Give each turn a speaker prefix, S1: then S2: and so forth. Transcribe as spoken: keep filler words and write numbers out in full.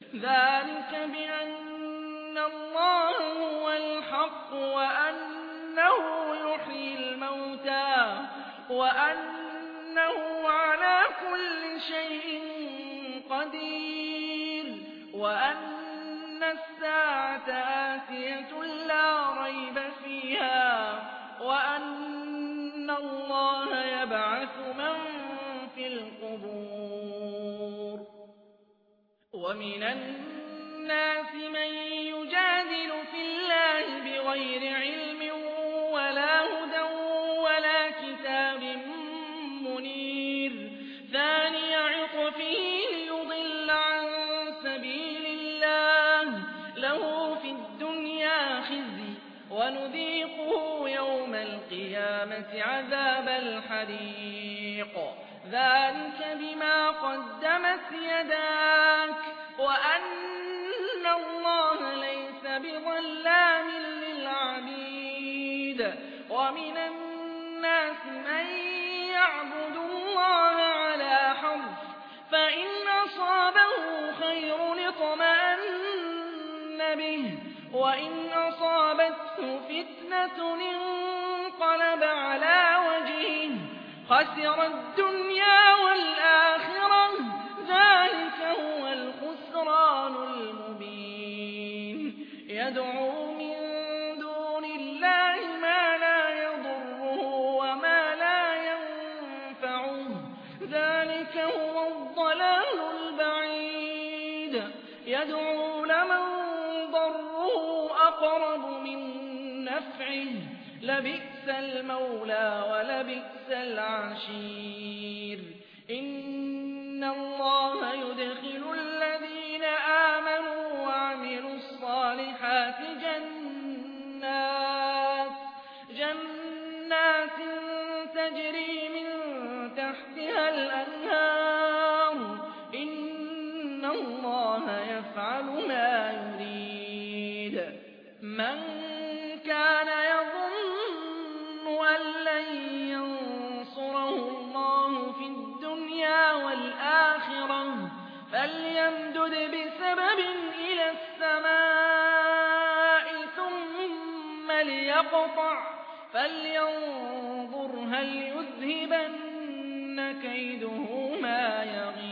S1: ذلك بأن الله هو الحق وأنه يحيي الموتى وأنه على كل شيء قدير وأن الساعة آتية لا ريب فيها وأن الله يبعث من في القبور ومن الناس من يجادل في الله بغير علم ولا هدى ولا كتاب منير ثاني عطفه ليضل عن سبيل الله له في الدنيا خزي ونذيقه يوم القيامة عذاب الحريق ذلك بما قدمت يداك وأن الله ليس بظلام للعبيد ومن الناس من يعبد الله على حرف فإن أصابه خير اطمأن به وإن أصابته فتنة انقلب على وجهه خسر الدنيا والآخرة ذلك هو الخسران المبين يدعو من دون الله ما لا يضره وما لا ينفعه ذلك هو الضلال البعيد يدعو لمن ضره أقرب من نفعه لبئس المولى ولبئس العشير إن الله يدخل الذين آمنوا وعملوا الصالحات جنات جنات تجري من تحتها الأنهار إن الله يفعل ما يريد من كان يظن أن لن ينصره الله في الدنيا والآخرة فليمدد بسبب إلى السماء ثم ليقطع فلينظر هل يذهبن كيده ما يغيظ